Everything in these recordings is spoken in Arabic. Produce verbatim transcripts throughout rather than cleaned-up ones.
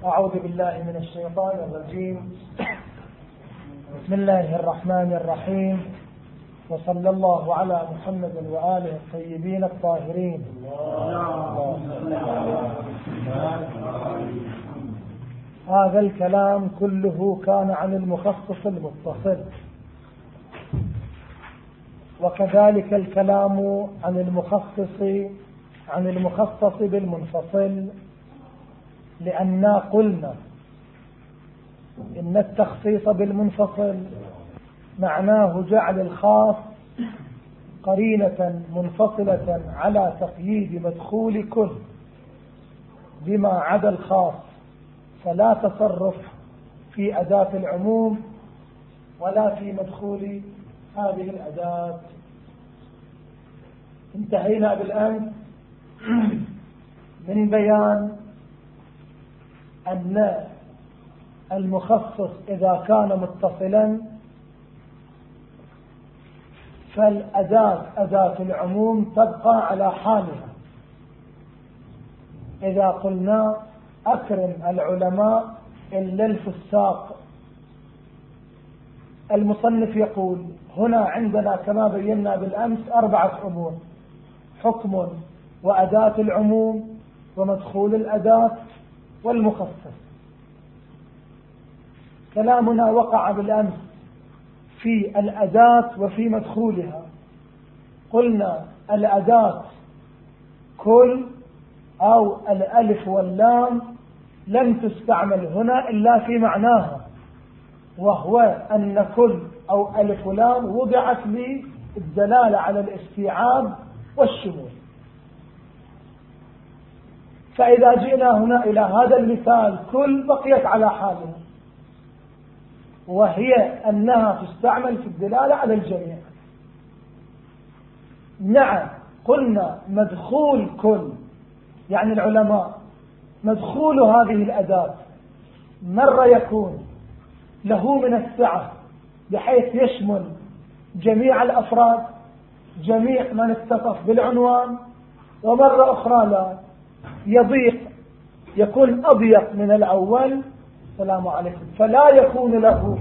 أعوذ بالله من الشيطان الرجيم. بسم الله الرحمن الرحيم، وصلى الله على محمد وآله الطيبين الطاهرين. هذا الكلام كله كان عن المخصص المتصل، وكذلك الكلام عن المخصص عن المخصص بالمنفصل، لأننا قلنا إن التخصيص بالمنفصل معناه جعل الخاص قرينة منفصلة على تقييد مدخول كل بما عدا الخاص، فلا تصرف في أداة العموم ولا في مدخول هذه الأداة. انتهينا بالأمس من بيان أن المخصص إذا كان متصلا فالأداة أداة العموم تبقى على حالها. إذا قلنا أكرم العلماء إلا الفساق، المصنف يقول هنا عندنا كما بينا بالأمس أربعة أمور: حكم وأداة العموم ومدخول الأداة والمخصص. كلامنا وقع بالأمس في الأداة وفي مدخولها. قلنا الأداة كل أو الألف واللام لم تستعمل هنا إلا في معناها، وهو أن كل أو ألف ولام وضعت للدلالة على الاستيعاب والشمول. فإذا جئنا هنا إلى هذا المثال كل بقيت على حالها، وهي أنها تستعمل في الدلالة على الجميع. نعم، قلنا مدخول كل يعني العلماء، مدخول هذه الأداة مرة يكون له من السعة بحيث يشمل جميع الأفراد، جميع من اتصف بالعنوان، ومرة أخرى لا، يضيق، يكون أضيق من الأول. السلام عليكم. فلا يكون له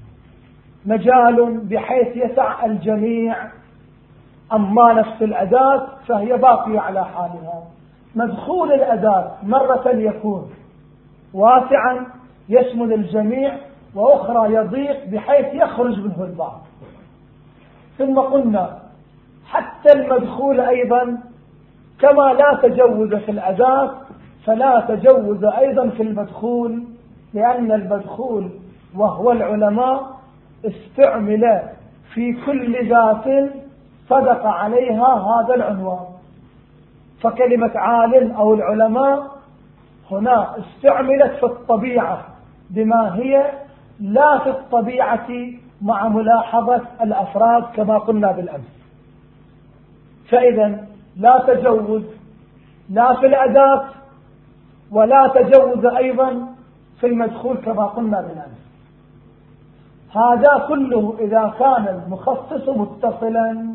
مجال بحيث يسع الجميع. أما نفس الأداة فهي باقية على حالها. مدخول الأداة مرة يكون واسعا يشمل الجميع، وأخرى يضيق بحيث يخرج منه البعض. ثم قلنا حتى المدخول أيضا كما لا تجوز في الأداة فلا تجوز أيضا في المدخول، لأن المدخول وهو العلماء استعمل في كل ذات صدق عليها هذا العنوان. فكلمة عالم أو العلماء هنا استعملت في الطبيعة بما هي لا في الطبيعة مع ملاحظة الأفراد كما قلنا بالأمس. فإذا لا تجوز لا في الأداة ولا تجوز أيضا في المدخول كما قلنا بالأمس. هذا كله إذا كان المخصص متصلا.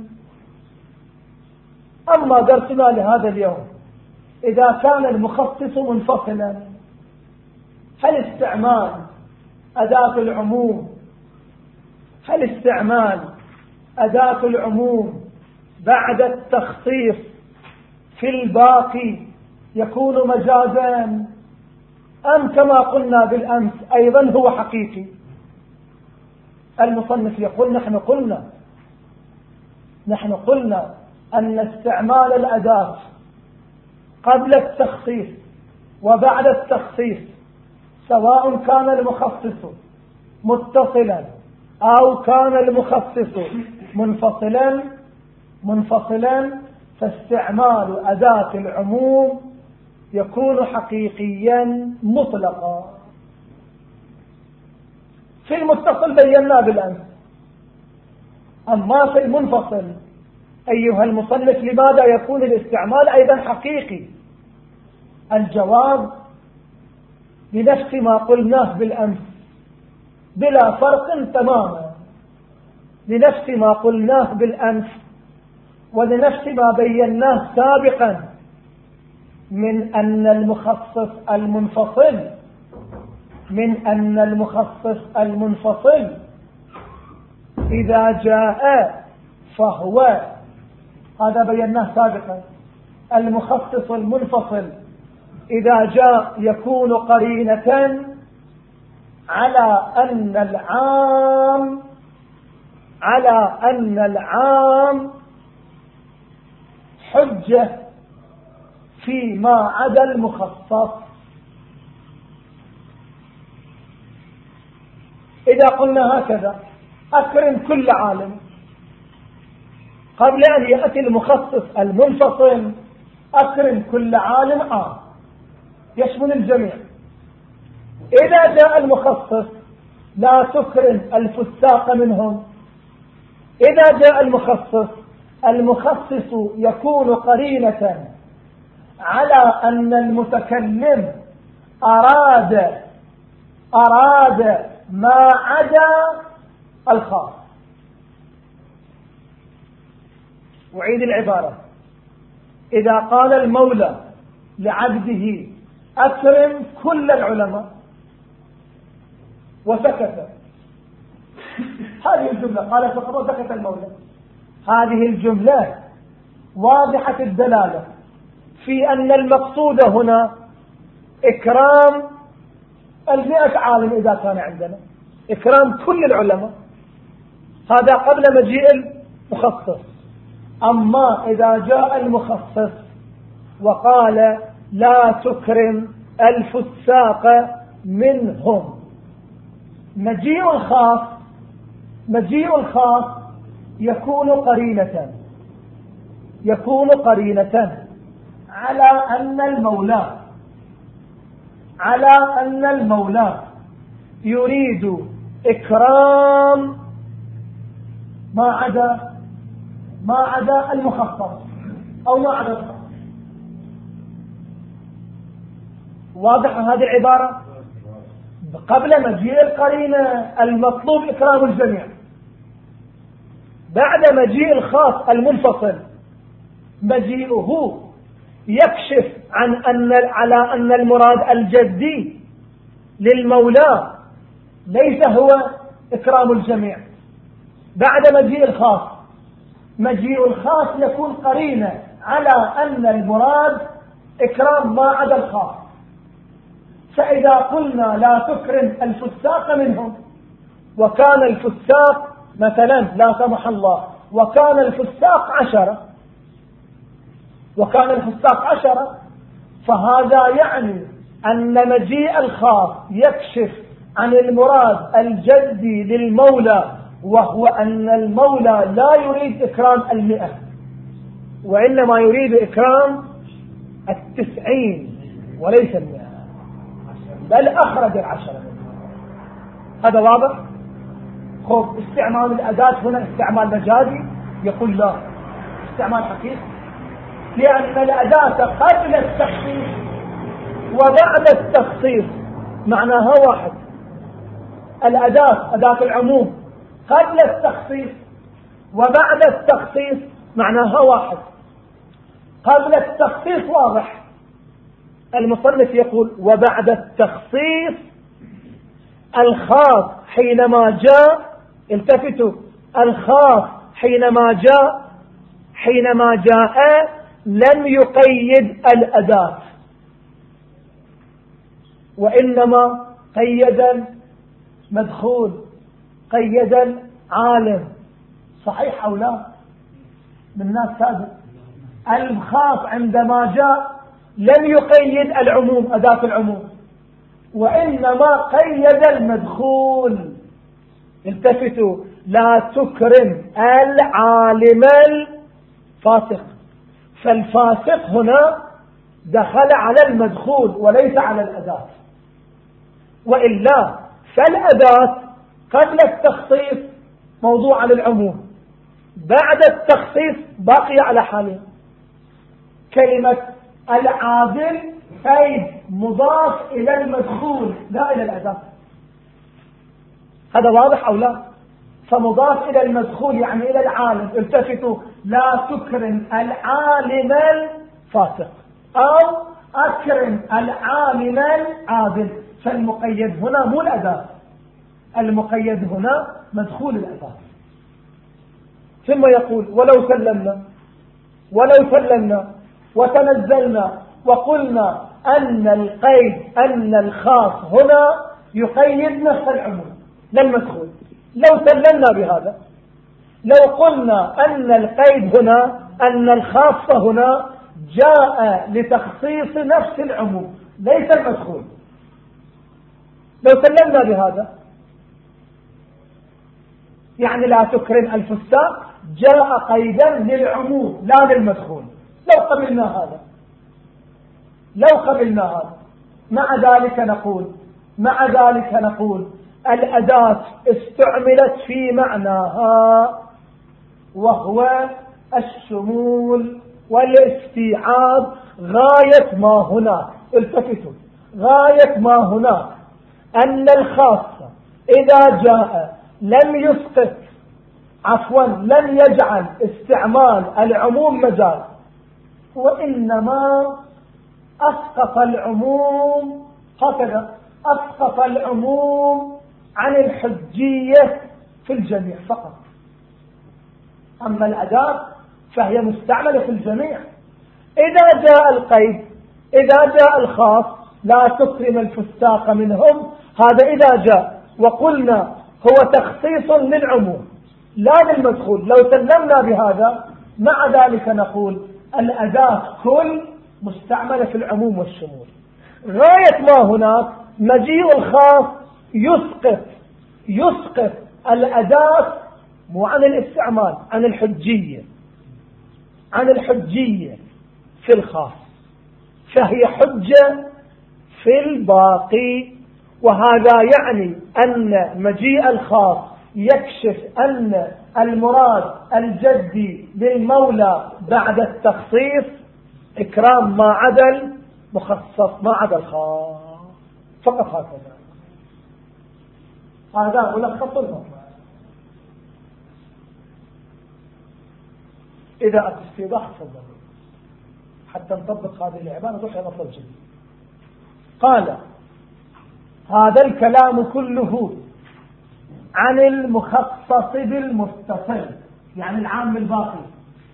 أما درسنا لهذا اليوم إذا كان المخصص منفصلا، هل استعمال أداة العموم هل استعمال أداة العموم بعد التخصيص في الباقي يكون مجازا، أم كما قلنا بالأمس أيضا هو حقيقي؟ المصنف يقول نحن قلنا نحن قلنا أن استعمال الأداة قبل التخصيص وبعد التخصيص سواء كان المخصص متصلا أو كان المخصص منفصلا منفصلا فاستعمال أداة العموم يكون حقيقيا مطلقا. في المتصل بينا بالأمس. أما في المنفصل أيها المصنف لماذا يكون الاستعمال أيضا حقيقي؟ الجواب بنفس ما قلناه بالأمس بلا فرق تماما، لنفس ما قلناه بالأمس ولنفس ما بيناه سابقا من أن المخصص المنفصل من أن المخصص المنفصل إذا جاء فهو، هذا بيناه سابقا، المخصص المنفصل إذا جاء يكون قرينة على أن العام على أن العام حجة فيما عدا المخصص. إذا قلنا هكذا أكرم كل عالم، قبل أن يأتي المخصص المنفصل أكرم كل عالم عام يشمل الجميع. إذا جاء المخصص لا تكرم الفساق منهم. إذا جاء المخصص المخصص يكون قرينة على أن المتكلم أراد أراد ما عدا الخاص. أعيد العبارة: إذا قال المولى لعبده أكرم كل العلماء وسكت، هذه الجملة قال فقط وسكت المولى، هذه الجملة واضحة الدلالة في أن المقصود هنا إكرام المئة عالم إذا كان عندنا، إكرام كل العلماء، هذا قبل مجيء المخصص. أما إذا جاء المخصص وقال لا تكرم الفساق منهم، مجيء الخاص مجيء الخاص يكون قرينة يكون قرينة على أن المولى على أن المولى يريد إكرام ما عدا ما عدا المخصص أو ما عدا الخاص. واضح هذه العبارة؟ قبل مجيء القرينة المطلوب إكرام الجميع، بعد مجيء الخاص المنفصل مجيئه يكشف عن أن على أن المراد الجدي للمولى ليس هو إكرام الجميع. بعد مجيء الخاص مجيء الخاص يكون قرينة على أن المراد إكرام ما عدا الخاص. فإذا قلنا لا تكرم الفساق منهم، وكان الفساق مثلا لا سمح الله وكان الفساق عشرة وكان الفساق عشرة فهذا يعني أن مجيء الخاص يكشف عن المراد الجدي للمولى، وهو أن المولى لا يريد إكرام المئة وإنما يريد إكرام التسعين وليس المئة، بل أخرج العشرة. هذا واضح؟ خب استعمال الأداة هنا استعمال مجازي؟ يقول لا، استعمال حقيقي، لأن الأداة قبل التخصيص وبعد التخصيص معناها واحد. الأداة أداة العموم قبل التخصيص وبعد التخصيص معناها واحد. قبل التخصيص واضح، المصنف يقول وبعد التخصيص الخاص حينما جاء، التفتوا، الخاص حينما جاء حينما جاء لم يقيد الأداة وإنما قيد مدخول، قيد عالم. صحيح أو لا؟ من الناس سابق الخاص عندما جاء لم يقيد العموم أداة العموم وإنما قيد المدخول. التفتوا، لا تكرم العالم الفاسق، فالفاسق هنا دخل على المدخول وليس على الأداة، وإلا فالأداة قبل التخصيص موضوع على العموم، بعد التخصيص باقي على حاله. كلمة العادل قيد مضاف إلى المدخول لا إلى الأداة. هذا واضح أو لا؟ فمضاف إلى المدخول يعني إلى العالم. التفتوا، لا تكرم العالم الفاسق أو أكرم العالم العادل، فالمقيد هنا مو الأداة، المقيد هنا مدخول الأداة. ثم يقول ولو سلمنا ولو سلمنا وتنزلنا وقلنا أن القيد أن الخاص هنا يقيد نفس العموم لا المدخول، لو سلمنا بهذا، لو قلنا أن القيد هنا أن الخاص هنا جاء لتخصيص نفس العموم ليس المدخول، لو سلمنا بهذا يعني لا تكرم الفساق جاء قيدا للعموم لا للمدخول، لو قبلنا هذا لو قبلنا هذا مع ذلك نقول مع ذلك نقول الأداة استعملت في معناها وهو الشمول والاستيعاب غاية ما هنا. التفتوا، غاية ما هنا أن الخاص إذا جاء لم يسقط عفوا لم يجعل استعمال العموم مجال، وإنما أسقط العموم هكذا، أسقط العموم عن الحجية في الجميع فقط. أما الأداة فهي مستعملة في الجميع. إذا جاء القيد إذا جاء الخاص لا تكرم الفساق منهم، هذا إذا جاء وقلنا هو تخصيص للعموم لا للمدخول، لو سلمنا بهذا مع ذلك نقول الأداة كل مستعملة في العموم والشمول. غاية ما هناك مجيء الخاص يسقط يسقط الأداة مو عن الاستعمال، عن الحجية عن الحجية في الخاص، فهي حجة في الباقي. وهذا يعني أن مجيء الخاص يكشف أن المراد الجدي للمولى بعد التخصيص إكرام ما عدا المخصص ما عدا الخاص فقط. هكذا هذا ملخص المطلب. إذا أتى استيضاح تفضل حتى نطبق هذه العبارة نروح إلى مطلب جديد. قال هذا الكلام كله عن المخصص بالمتصل يعني العام الباقي،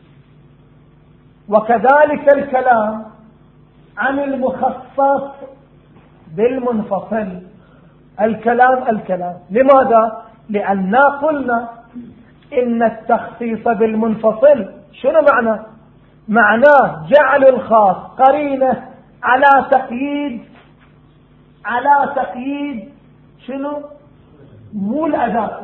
وكذلك الكلام عن المخصص بالمنفصل. الكلام الكلام لماذا؟ لأننا قلنا إن التخصيص بالمنفصل شنو معنى؟ معناه جعل الخاص قرينة على تقييد على تقييد شنو؟ مو الأداة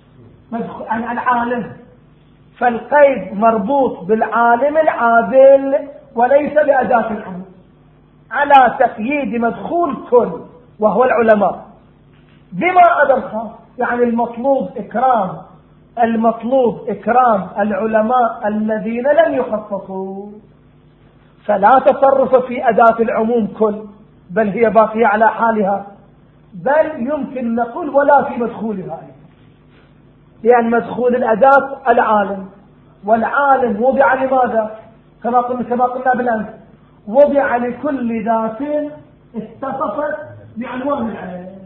عن العالم، فالقيد مربوط بالعالم العادل وليس بأداة العموم، على تقييد مدخول كل وهو العلماء بما عدا الخاص. يعني المطلوب إكرام المطلوب إكرام العلماء الذين لم يخصصوا، فلا تصرف في أداة العموم كل، بل هي باقية على حالها، بل يمكن نقول ولا في مدخولها، لأن مدخول الأداة العالم، والعالم وضع لماذا؟ كما قلنا كما قلنا بالأمس وضع لكل ذات اتصفت بعنوان العالم.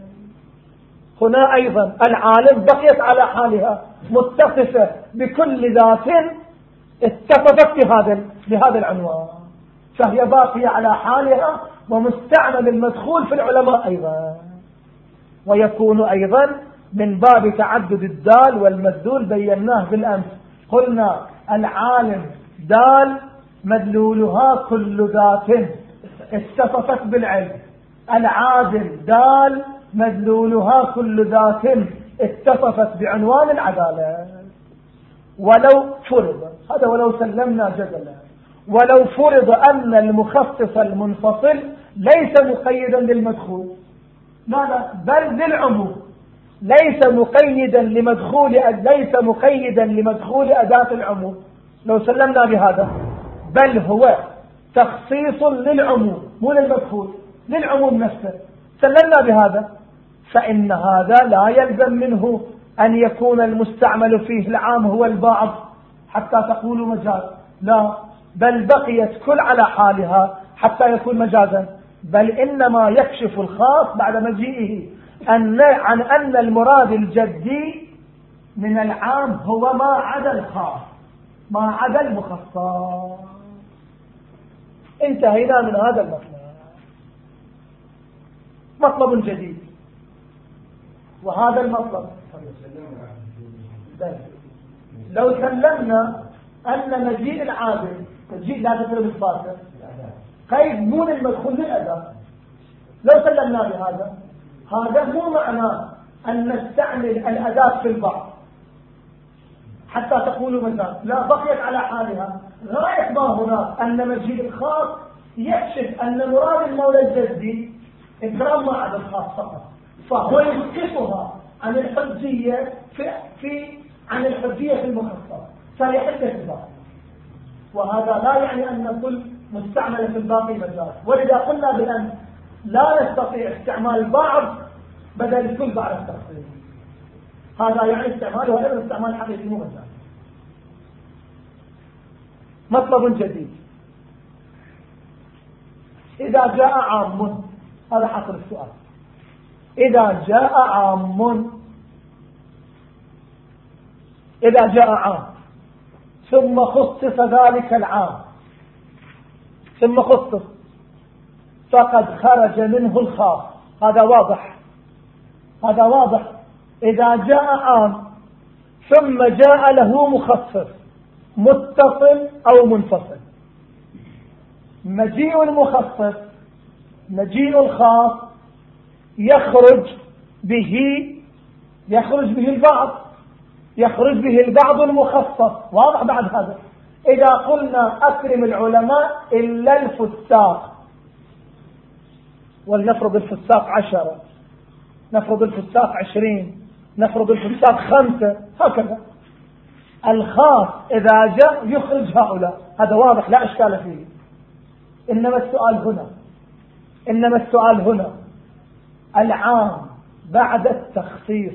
هنا أيضا العالم بقيت على حالها متصفة بكل ذات اتصفت بهذا بهذا العنوان، فهي باقية على حالها ومستعمل المدخول في العلماء أيضا. ويكون أيضا من باب تعدد الدال والمدلول بيناه بالأمس، قلنا العالم دال مدلولها كل ذات اتصفت بالعلم، العادل دال مدلولها كل ذات اتصفت بعنوان العدالة. ولو فرض هذا ولو سلمنا جدلا ولو فرض أن المخصص المنفصل ليس مقيدا للمدخول، لا لا بل للعموم، ليس مقيدا لمدخول ليس مقيدا لمدخول أداة العموم، لو سلمنا بهذا بل هو تخصيص للعموم مو للمدخول، للعموم نفسه، سلمنا بهذا، فإن هذا لا يلزم منه أن يكون المستعمل فيه العام هو البعض حتى تقول مجاز، لا، بل بقيت كل على حالها حتى يكون مجازا. بل إنما يكشف الخاص بعد مجيئه أن عن أن المراد الجدي من العام هو ما عدا الخاص، ما عدا المخصص. انتهينا من هذا المطلب. مطلب جديد، وهذا المطلب لو سلمنا أن مجيء العابد مجيء لا تفرق الفاصل قيد مو المدخول للأداء، لو سلمنا بهذا هذا مو معناه أن نستعمل الأداة في البعض حتى تقولوا مثلا لا بقيت على حالها. غاية ما هناك أن مجيء الخاص يكشف أن مراد المولى الجدي إكرام ما عدا الخاص فقط، فهو يسقطها عن الحجية في, في عن الحجية في المخصص فيحل الباقي. وهذا لا يعني أن كل مستعمل في الباقي مجاز، ولذا قلنا بأن لا نستطيع استعمال بعض بدل كل بعد التخصيص. هذا يعني استعماله ولا استعمال حقيقي مو مجاز. مطلب جديد، إذا جاء عام، هذا حصل السؤال، إذا جاء عام إذا جاء عام ثم خصص ذلك العام ثم خصص فقد خرج منه الخاص. هذا واضح، هذا واضح. إذا جاء عام ثم جاء له مخصص متصل أو منفصل، مجيء المخصص مجيء الخاص يخرج به يخرج به البعض يخرج به البعض المخصص. واضح بعد هذا. إذا قلنا أكرم العلماء إلا الفساق، ولنفرض الفساق عشرة، نفرض الفساق عشرين، نفرض الفساق خمسة، هكذا. الخاص إذا جاء يخرج هؤلاء، هذا واضح لا إشكال فيه. إنما السؤال هنا إنما السؤال هنا العام بعد التخصيص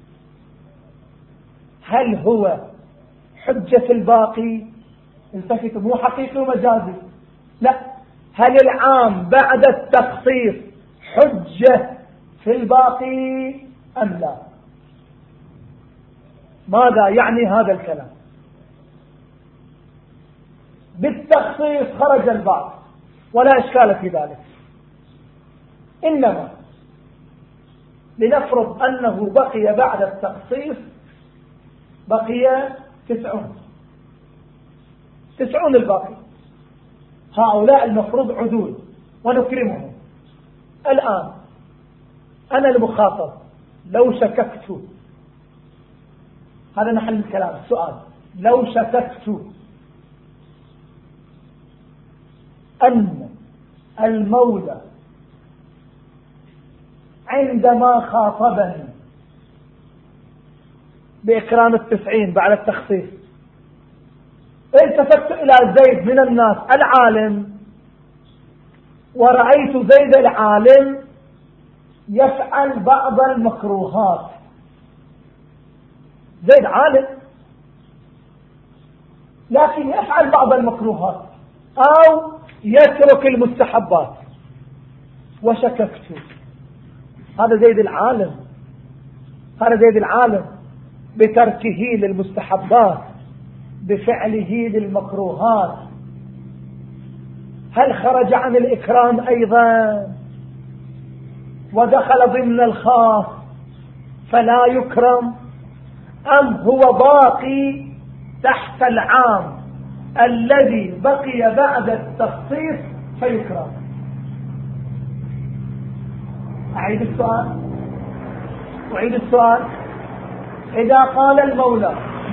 هل هو حجة الباقي؟ التفتوا، مو حقيقي ومجازي، لا، هل العام بعد التخصيص حجة في الباقي أم لا؟ ماذا يعني هذا الكلام؟ بالتخصيص خرج البعض ولا إشكال في ذلك، إنما لنفرض أنه بقي بعد التخصيص بقي تسعون تسعون الباقي، هؤلاء المفروض عدول ونكرمهم. الآن أنا المخاطب لو شككت، هذا محل الكلام، السؤال، لو شككت أن المولى عندما خاطبني بإكرام التسعين بعد التخصيص التفت إلى زيد من الناس العالم ورأيت زيد العالم يفعل بعض المكروهات. زيد عالم لكن يفعل بعض المكروهات أو يترك المستحبات، وشككت. هذا زيد العالم هذا زيد العالم بتركه للمستحبات بفعله للمكروهات، هل خرج عن الإكرام أيضا ودخل ضمن الخاص فلا يكرم، أم هو باقي تحت العام الذي بقي بعد التخصيص فيكرم؟ أعيد السؤال أعيد السؤال إذا قال المولى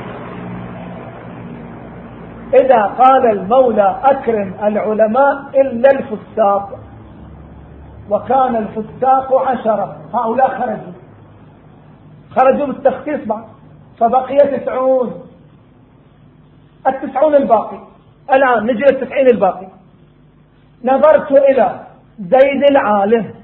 إذا قال المولى أكرم العلماء إلا الفساق، وكان الفساق عشرة، هؤلاء خرجوا خرجوا بالتخصيص بعد فبقي تسعون، التسعون الباقي. الآن نجي للتسعين الباقي. نظرت إلى زيد العالم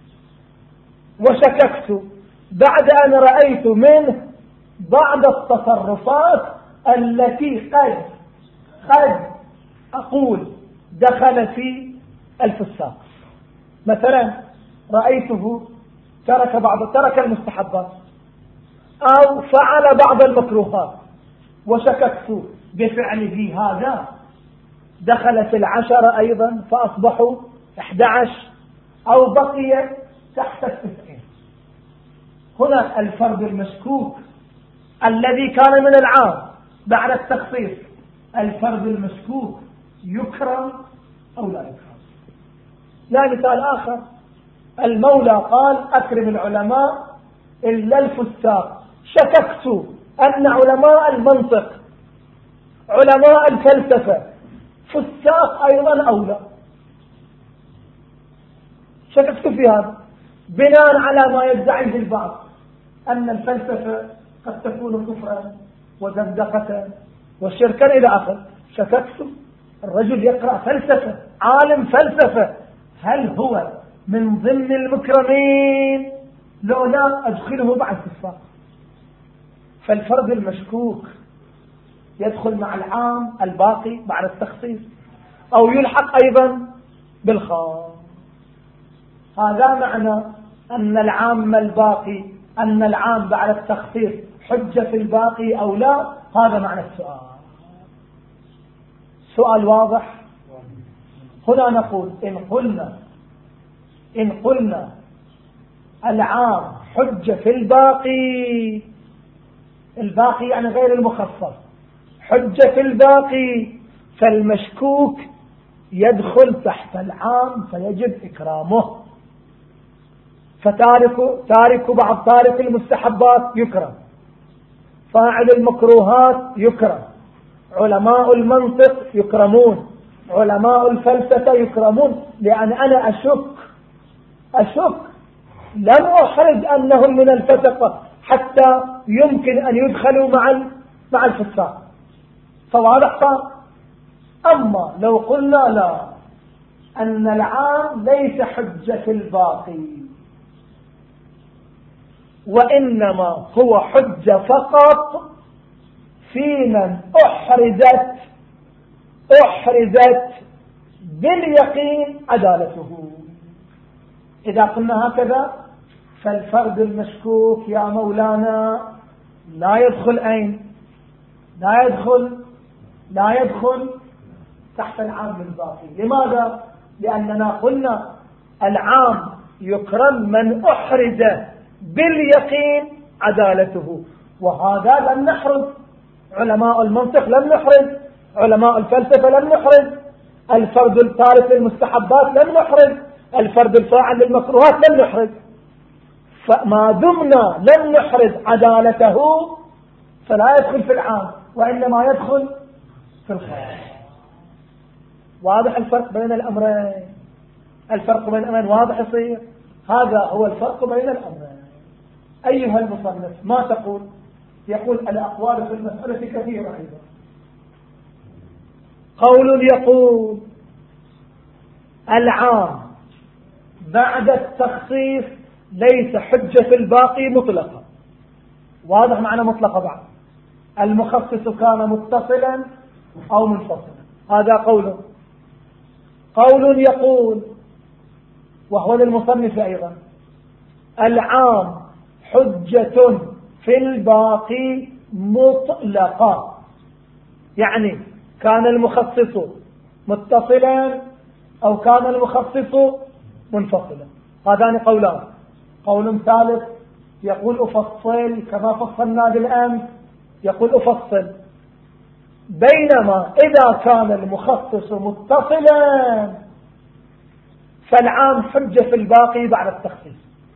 وشككت بعد أن رأيت منه بعض التصرفات التي قد قد أقول دخل في الفساق. مثلا رأيته ترك بعض ترك المستحبات أو فعل بعض المكروهات وشككت بفعله هذا، دخلت العشرة أيضا فأصبحوا أحد عشر أو بقي تحت التسعين. هنا الفرد المشكوك الذي كان من العام بعد التخصيص، الفرد المشكوك يكرم أو لا يكرم؟ لا مثال آخر، المولى قال أكرم العلماء إلا الفساق، شككت أن علماء المنطق علماء الفلسفة فساق أيضا أو لا، شككت في هذا بناء على ما يدعيه البعض أن الفلسفة قد تكون كفرا وزندقة وشركا إلى آخره. شككت الرجل يقرأ فلسفة، عالم فلسفة، هل هو من ضمن المكرمين لو لا أدخله مع الكفار؟ فالفرد المشكوك يدخل مع العام الباقي بعد التخصيص أو يلحق أيضا بالخاص. هذا معنى أن العام الباقي أن العام بعد التخصيص حجة في الباقي أو لا، هذا معنى السؤال. سؤال واضح؟ هنا نقول إن قلنا إن قلنا العام حجة في الباقي، الباقي يعني غير المخصص، حجة في الباقي، فالمشكوك يدخل تحت العام فيجب إكرامه. فتارك تارك بعض تارك المستحبات يكرم، فاعل المكروهات يكرم، علماء المنطق يكرمون، علماء الفلسفة يكرمون، لأن أنا أشك أشك لم أحرج أنهم من الفسقة حتى يمكن أن يدخلوا مع مع الفساق، فواضح صار. أما لو قلنا لا، أن العام ليس حجة في الباقي وإنما هو حجة فقط في من أحرزت أحرزت باليقين عدالته. إذا قلنا هكذا فالفرد المشكوك يا مولانا لا يدخل أين؟ لا يدخل لا يدخل تحت العام الباقي. لماذا؟ لأننا قلنا العام يكرم من أحرز باليقين عدالته، وهذا لم نحرز. علماء المنطق لم نحرز، علماء الفلسفة لم نحرز، الفرد التارك للمستحبات لم نحرز، الفرد الفاعل للمكروهات لم نحرز. فما دمنا لم نحرز عدالته فلا يدخل في العام وإنما يدخل في الخاص. واضح الفرق بين الأمرين؟ الفرق بين الأمرين واضح يصير. هذا هو الفرق بين الأمرين. أيها المصنف ما تقول؟ يقول الأقوال في المسألة كثيرة أيضا. قول يقول العام بعد التخصيص ليس حجة في الباقي مطلقا. واضح معنى مطلقة بعد؟ المخصص كان متصلا أو منفصلا. هذا قول. قول يقول وهو للمصنف أيضا العام حجة في الباقي مطلقا، يعني كان المخصص متصلا أو كان المخصص منفصلا. هذان قولان. قول ثالث يقول أفصل كما فصلنا بالأمس، يقول أفصل بينما إذا كان المخصص متصلا فالعام حجة في الباقي بعد التخصيص،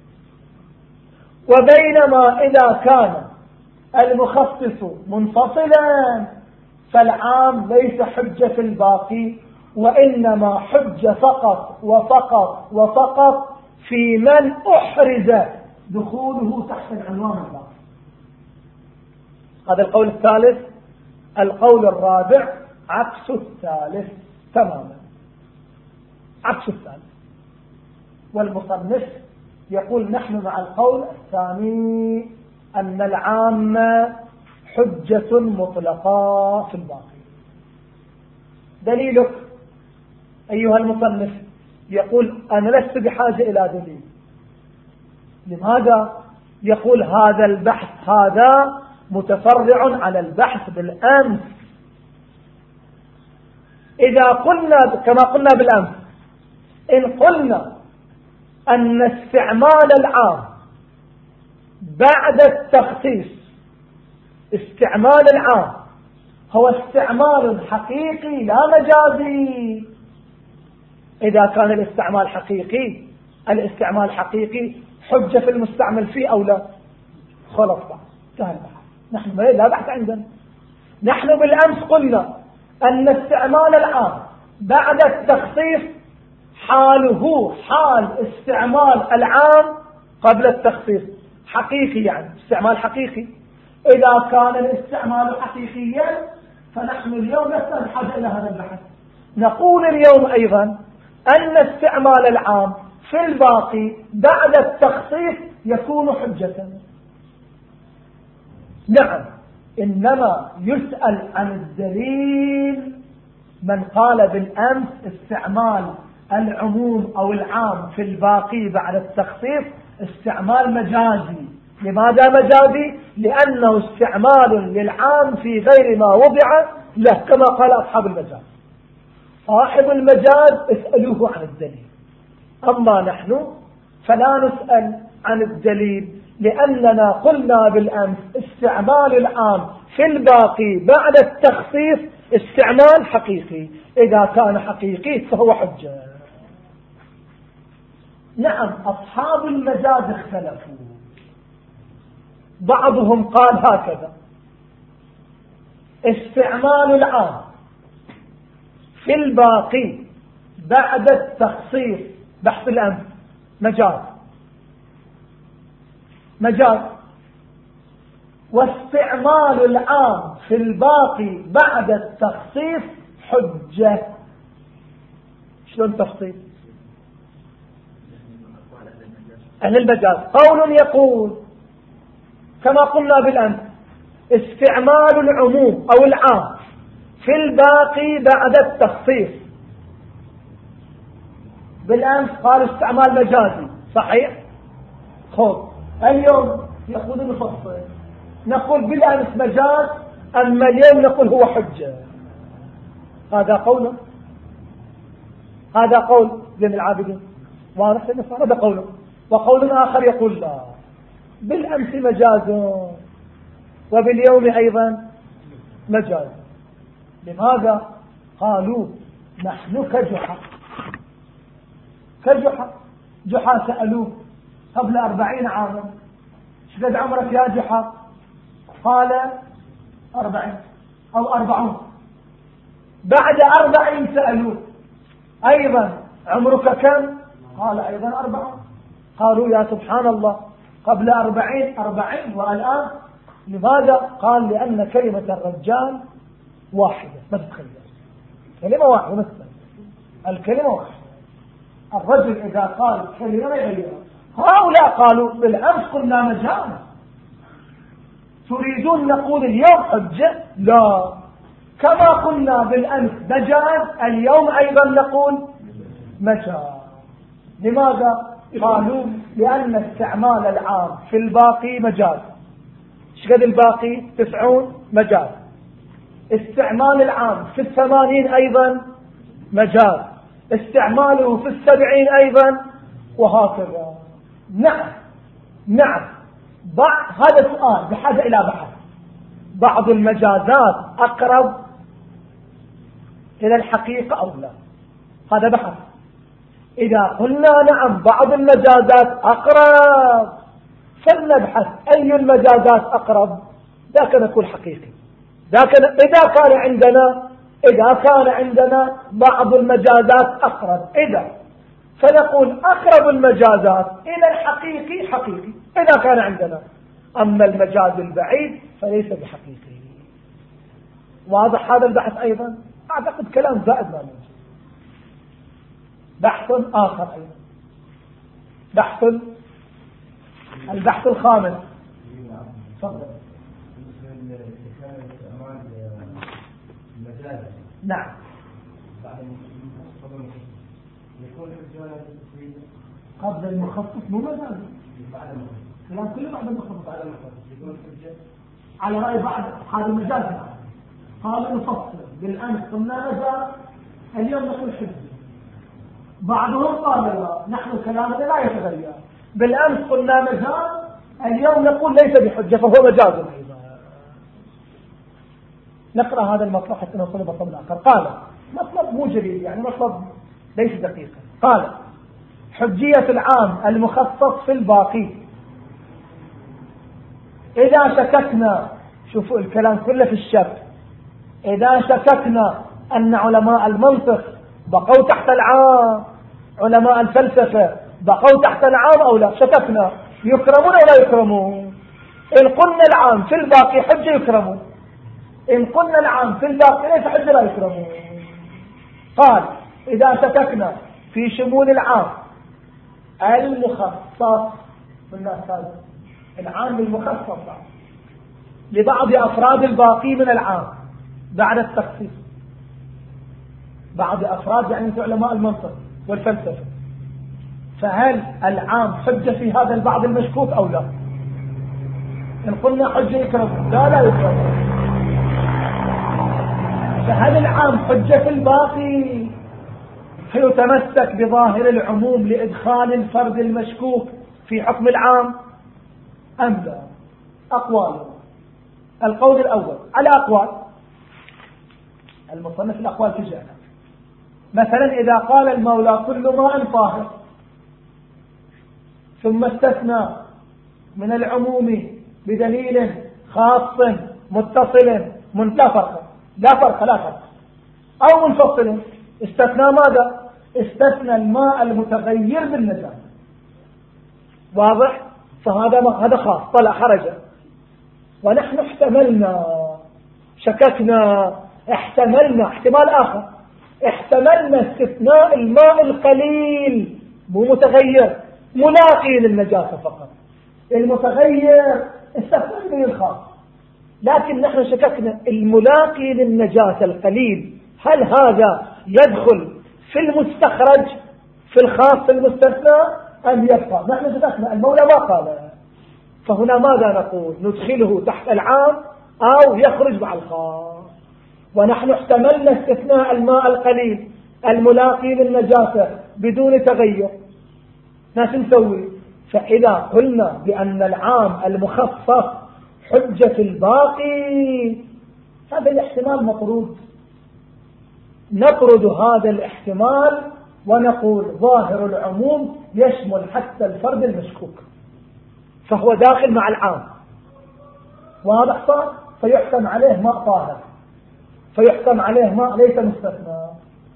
وبينما إذا كان المخصص منفصلا فالعام ليس حجة في الباقي وإنما حجة فقط وفقط وفقط في من أحرز دخوله تحت العنوان الباقي. هذا القول الثالث. القول الرابع عكس الثالث تماما، عكس الثالث. والمصنف يقول نحن مع القول الثاني أن العام حجة مطلقة في الباقي. دليلك أيها المصنف يقول أنا لست بحاجة إلى دليل. لماذا؟ يقول هذا البحث هذا متفرع على البحث بالأمس. إذا قلنا كما قلنا بالأمس، إن قلنا أن استعمال العام بعد التخصيص استعمال العام هو استعمال حقيقي لا مجازي، إذا كان الاستعمال حقيقي الاستعمال حقيقي حجة في المستعمل فيه أو لا؟ خلص بحث انتهى البحث. نحن لا بحث عندنا. نحن بالأمس قلنا أن استعمال العام بعد التخصيص حاله حال استعمال العام قبل التخصيص حقيقي، يعني استعمال حقيقي. إذا كان الاستعمال حقيقيا فنحن اليوم لسنا بحاجة إلى هذا البحث. نقول اليوم أيضا أن استعمال العام في الباقي بعد التخصيص يكون حجة. نعم، إنما يسأل عن الدليل من قال بالأمس استعمال العموم أو العام في الباقي بعد التخصيص استعمال مجازي. لماذا مجازي؟ لأنه استعمال للعام في غير ما وضع له، كما قال أصحاب المجاز. صاحب المجاز اسألوه عن الدليل، أما نحن فلا نسأل عن الدليل، لأننا قلنا بالأمس استعمال العام في الباقي بعد التخصيص استعمال حقيقي، إذا كان حقيقي فهو حجة. نعم، أصحاب المجاز اختلفوا. بعضهم قال هكذا: استعمال العام في الباقي بعد التخصيص بحث الأمس مجاز مجاز واستعمال العام في الباقي بعد التخصيص حجة. شلون تفصيل؟ أهل المجاز قول يقول كما قلنا بالأمس استعمال العموم أو العام في الباقي بعد التخصيص. بالأمس قال استعمال مجازي صحيح. خذ اليوم يقول نفصل، نقول بالأمس مجاز، أما اليوم نقول هو حجة. هذا قوله، هذا قول زين العابدين واضح هذا قوله. وقول آخر يقول لا، بالأمس مجاز وباليوم أيضا مجاز. لماذا؟ قالوا نحن كجحا كجحا جحا سألوه قبل أربعين عاما: شقد عمرك يا جحا؟ قال أربعين أو أربعون. بعد أربعين سألوه أيضا: عمرك كم؟ قال أيضا أربعون. قالوا يا سبحان الله، قبل أربعين أربعين والآن. لماذا؟ قال لأن كلمة الرجال واحدة، ما تتخيل كلمة واحدة مثلا، الكلمة واحدة. الرجل إذا قال كلمة ما يغيرها. هؤلاء قالوا بالأمس قلنا مجاز، تريدون نقول اليوم حجة؟ لا، كما قلنا بالأمس مجاز اليوم أيضا نقول مجاز. لماذا؟ قالوا لأن استعمال العام في الباقي مجاز. شقد الباقي؟ تسعون مجاز. استعمال العام في الثمانين أيضا مجاز، استعماله في السبعين أيضا، وهكذا. نعم نعم بعض هذا سؤال بحاجة إلى بحث. بعض المجازات أقرب إلى الحقيقة أو لا؟ هذا بحث. إذا قلنا نعم بعض المجازات أقرب فلنبحث أي المجازات أقرب، ذاك نقول حقيقي. ذاك إذا كان عندنا إذا كان عندنا بعض المجازات أقرب إذا فنقول أقرب المجازات إلى الحقيقي حقيقي إذا كان عندنا، أما المجاز البعيد فليس بحقيقي. واضح هذا البحث أيضا؟ أعتقد كلام زائد ما نوجد. بحث آخر أيضا، بحث البحث الخامس. تفضل. نعم قبل المخصص مو مجاز كلام كله بعد المخصص على رأي بعض أصحاب المجاز قالوا نفصل بالأمس قلنا مجاز اليوم نقول حجة بعضهم قال لا نحن كلامنا لا يتغير بالأمس قلنا مجاز اليوم نقول ليس بحجة فهو مجاز أيضا. نقرأ هذا المطلب حتى نوصل لمطلب الآخر. قال مطلب مو جديد يعني مطلب ليس دقيقا. قال حجية العام المخصص في الباقي إذا شككنا شوفوا الكلام كله في الشك إذا شككنا أن علماء المنطق بقوا تحت العام علماء الفلسفة بقوا تحت العام أو لا شككنا يكرمون أو لا يكرمون. إن قلنا العام في الباقي حجة يكرمون إن قلنا العام في الباقي ليس حجة لا يكرمون. قال إذا شككنا في شمول العام المخصص العام المخصص لبعض أفراد الباقي من العام بعد التخصيص بعض أفراد يعني علماء المنطق والفلسفة فهل العام حجة في هذا البعض المشكوك أو لا؟ إن قلنا حجة يكرم لا لا يكرم. فهل العام حجة في الباقي فيتمسك بظاهر العموم لإدخال الفرد المشكوك في حكم العام أم لا؟ أقوال. القول الأول على أقوال المصنف الأقوال في جهة. مثلا إذا قال المولى كل ماء طاهر ثم استثنى من العموم بدليل خاص متصل من لا فرق لا فرق لا فرق أو منفصل استثنى ماذا؟ استثنى الماء المتغير بالنجاسة. واضح؟ فهذا هذا خاص طلع خرج. ونحن احتملنا شككنا احتملنا احتمال آخر احتملنا استثناء الماء القليل مو متغير ملاقي للنجاسة فقط المتغير استثنى به الخاص لكن نحن شككنا الملاقي للنجاسة القليل هل هذا يدخل في المستخرج في الخاص المستثنى أم يبقى؟ نحن شككنا المولى ما قال فهنا ماذا نقول؟ ندخله تحت العام أو يخرج مع الخاص. ونحن احتملنا استثناء الماء القليل الملاقي للنجاسة بدون تغير ناس نسوي. فإذا قلنا بأن العام المخصص حجة الباقي هذا الاحتمال مطرود نطرد هذا الاحتمال ونقول ظاهر العموم يشمل حتى الفرد المشكوك فهو داخل مع العام. واضح صار؟ فيحكم عليه ماء طاهر فيحكم عليه ماء ليس مستثنى.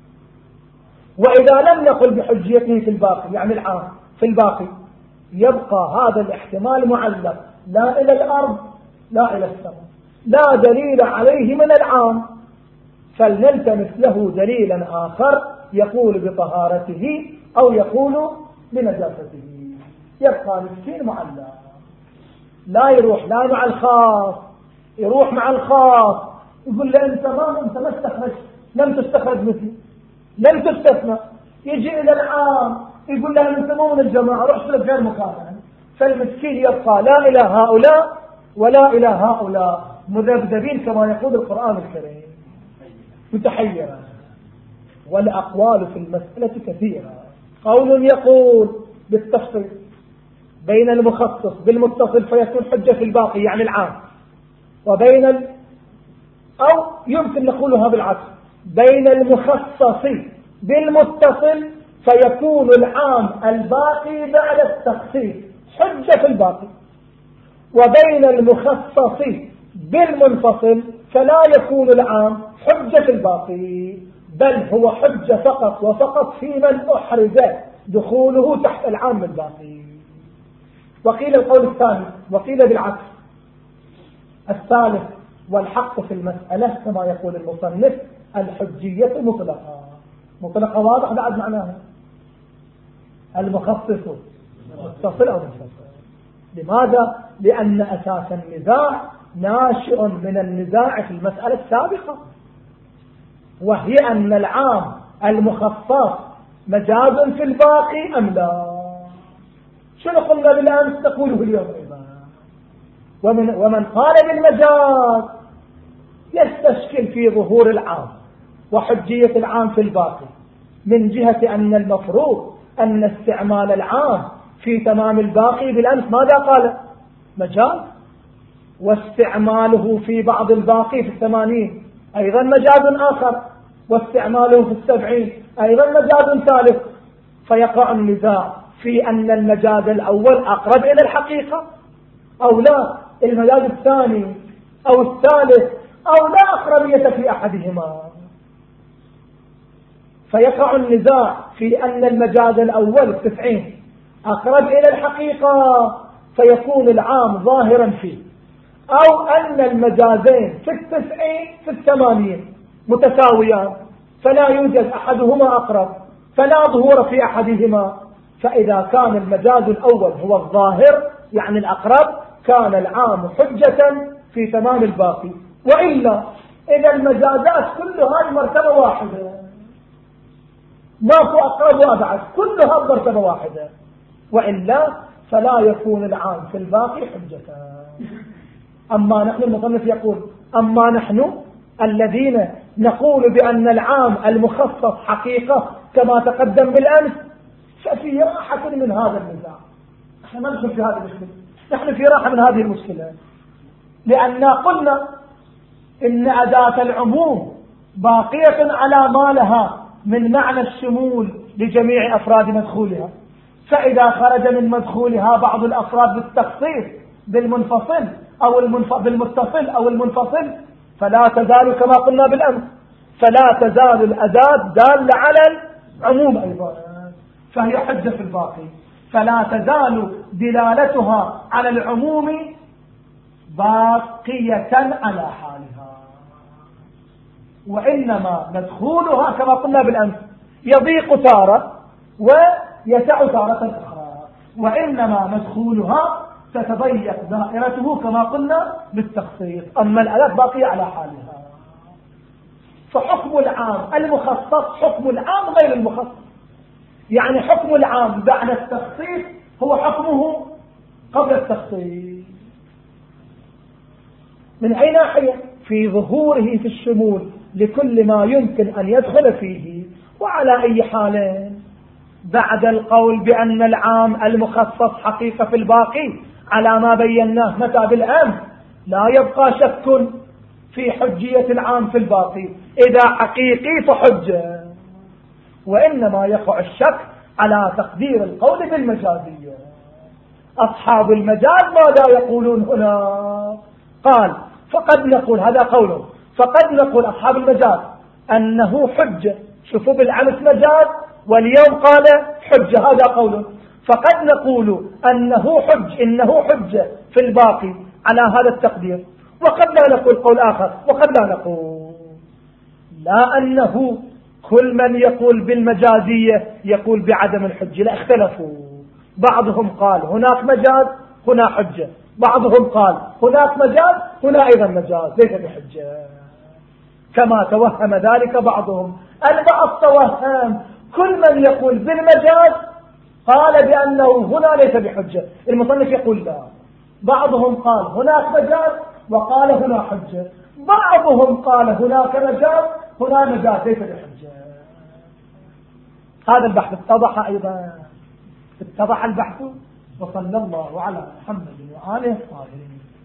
وإذا لم نقل بحجيته في الباقي يعني العام في الباقي يبقى هذا الاحتمال معلق لا إلى الأرض لا إلى السماء لا دليل عليه من العام فلنلتمس له دليلا آخر يقول بطهارته أو يقول بنجاسته. يبقى مسكين معلق لا يروح لا مع الخاص يروح مع الخاص يقول له أنت ما أنت ما استخرج لم تستخرج مثلي لم تستثنى يجي إلى العام يقول له أنت مو من الجماعة روح سلك غير مكافأة. فالمسكين يبقى لا إلى هؤلاء ولا إلى هؤلاء مذبذبين كما يقول القرآن الكريم متحيرا. والأقوال في المسألة كثيرة. قول يقول بالتفصيل بين المخصص بالمتصل فيكون حجة في الباقي يعني العام وبين ال... أو يمكن نقولها بالعكس بين المخصص بالمتصل فيكون العام الباقي بعد التخصيص حجة في الباقي وبين المخصص بالمنفصل فلا يكون العام حجة في الباقي بل هو حجة فقط وفقط في من أحرز دخوله تحت العام الباقي. وقيل القول الثاني وقيل بالعكس. الثالث والحق في المسألة كما يقول المصنف الحجية مطلقة مطلقة واضح بعد معناها المخصص متصل أو منفصل. لماذا؟ لأن أساس النزاع ناشئ من النزاع في المسألة السابقة وهي أن العام المخصص مجاز في الباقي أم لا؟ شنو قلنا بالأمس نقوله اليوم أيضا. ومن, ومن قال بالمجاز يستشكل في ظهور العام وحجية العام في الباقي، من جهة أن المفروض أن استعمال العام في تمام الباقي بالأمس ماذا قال؟ مجاز، واستعماله في بعض الباقي في الثمانين أيضا مجاز آخر، واستعماله في السبعين أيضا مجاز ثالث. فيقع النزاع في أن المجاز الأول أقرب إلى الحقيقة أو لا، المجاز الثاني أو الثالث أو لا أقربية في أحدهما. فيقع النزاع في أن المجاز الأول التسعين أقرب إلى الحقيقة فيكون العام ظاهرا فيه، أو أن المجازين في التسعين في الثمانين متساويان فلا يوجد أحدهما أقرب فلا ظهور في أحدهما. فإذا كان المجاز الأول هو الظاهر يعني الأقرب كان العام حجة في تمام الباقي، وإلا إذا المجازات كلها مرتبة واحدة ما هو أقرب وأبعد كلها مرتبة واحدة، وإلا فلا يكون العام في الباقي حجة. أما نحن المصنف يقول أما نحن الذين نقول بأن العام المخصص حقيقة كما تقدم بالأمس ففي راحة من هذا النزاع. نحن ما ندخل في هذه المشكلة، نحن في راحة من هذه المشكلة، لأننا قلنا إن أداة العموم باقية على ما لها من معنى الشمول لجميع أفراد مدخولها، فإذا خرج من مدخولها بعض الأفراد بالتخصيص بالمنفصل أو المنف... بالمتصل أو المنفصل فلا تزال كما قلنا بالأمس فلا تزال الأداة دالة على العموم أيضا، فهي حجة في الباقي، فلا تزال دلالتها على العموم باقية على حالها، وإنما مدخولها كما قلنا بالأمس يضيق تارة ويسع تارة أخرى، وإنما مدخولها تتضيق دائرته كما قلنا بالتخصيص، أما الآلات باقية على حالها. فحكم العام المخصص حكم العام غير المخصص، يعني حكم العام بعد التخصيص هو حكمه قبل التخصيص. من أي ناحية؟ في ظهوره في الشمول لكل ما يمكن أن يدخل فيه. وعلى أي حال بعد القول بأن العام المخصص حقيقة في الباقي على ما بيناه متى بالأمس لا يبقى شك في حجية العام في الباقي، إذا حقيقي فحجة، وإنما يقع الشك على تقدير القول بالمجازية. أصحاب المجاز ماذا يقولون هنا؟ قال فقد نقول هذا قوله، فقد نقول أصحاب المجاز أنه حجة، شوفوا بالأمس مجاز واليوم قال حجة، هذا قوله، فقد نقول أنه حج إنه حجة في الباقي على هذا التقدير، وقد لا نقول قول آخر، وقد لا نقول لا أنه كل من يقول بالمجازية يقول بعدم الحجة، لا، اختلفوا، بعضهم قال هناك مجاز هنا حجة، بعضهم قال هناك مجاز هنا أيضا مجاز ليس بحجة، كما توهم ذلك بعضهم. البعض توهم كل من يقول بالمجاز قال بأنه هنا ليس بحجة، المصنف يقول لا، بعضهم قال هناك مجاز وقال هنا حجة، بعضهم قال هناك مجاز هنا مجاز ليس بحجة. هذا البحث اتضح أيضا، اتضح البحث. وصلى الله على محمد وآله الطاهرين.